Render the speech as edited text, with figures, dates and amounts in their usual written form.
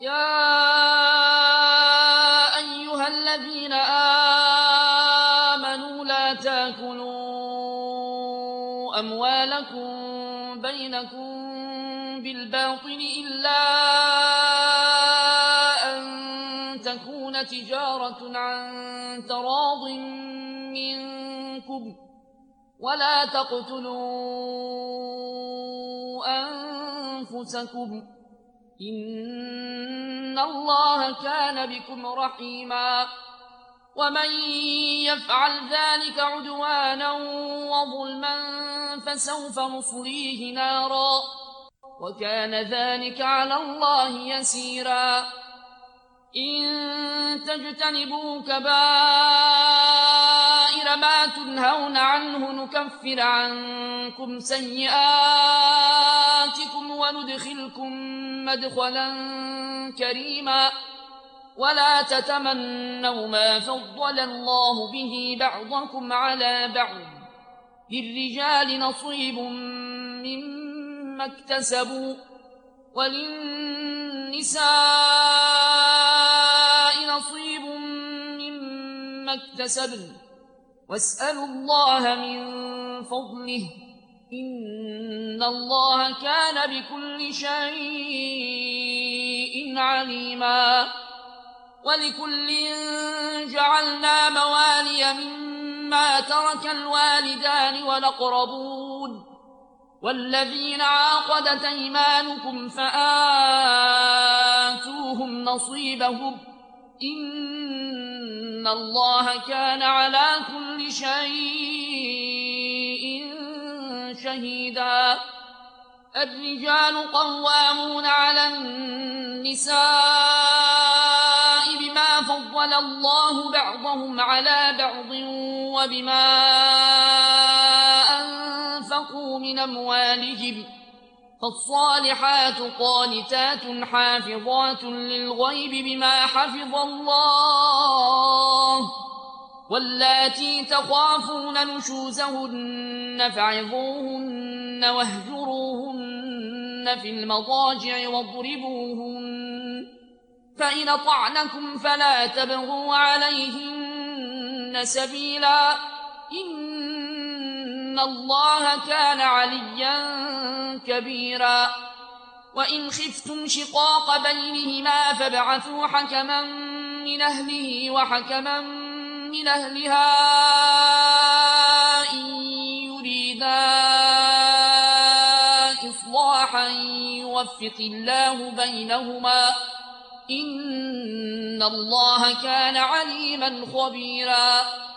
يا أيها الذين آمنوا لا تأكلوا أموالكم بينكم بالباطل إلا أن تكون تجارة عن تراض منكم ولا تقتلوا أنفسكم إن الله كان بكم رحيما ومن يفعل ذلك عدوانا وظلما فسوف نصليه نارا وكان ذلك على الله يسيرا إن تجتنبوا كبائر ما تنهون عنه نكفر عنكم سيئاتكم وندخلكم مدخلا كريما ولا تتمنوا ما فضل الله به بعضكم على بعض للرجال نصيب مما اكتسبوا وللنساء نصيب مما اكتسبن واسألوا الله من فضله إن الله كان بكل شيء عليما ولكل جعلنا موالي مما ترك الوالدان والأقربون والذين عقدت أيمانكم فآتوهم نصيبهم إن الله كان على كل شيء شهيدا الرجال قوامون على النساء بما فضل الله بعضهم على بعض وبما أنفقوا من أموالهم فالصالحات قانتات حافظات للغيب بما حفظ الله واللاتي تخافون نشوزهن فعظوهن واهجروهن في المضاجع واضربوهن فإن أطعنكم فلا تبغوا عليهن سبيلا إن الله كان عليا كبيرا وإن خفتم شقاق بينهما فابعثوا حكما من أهله وحكما من أهلها إن يريدا إصلاحا يوفق الله بينهما إن الله كان عليما خبيرا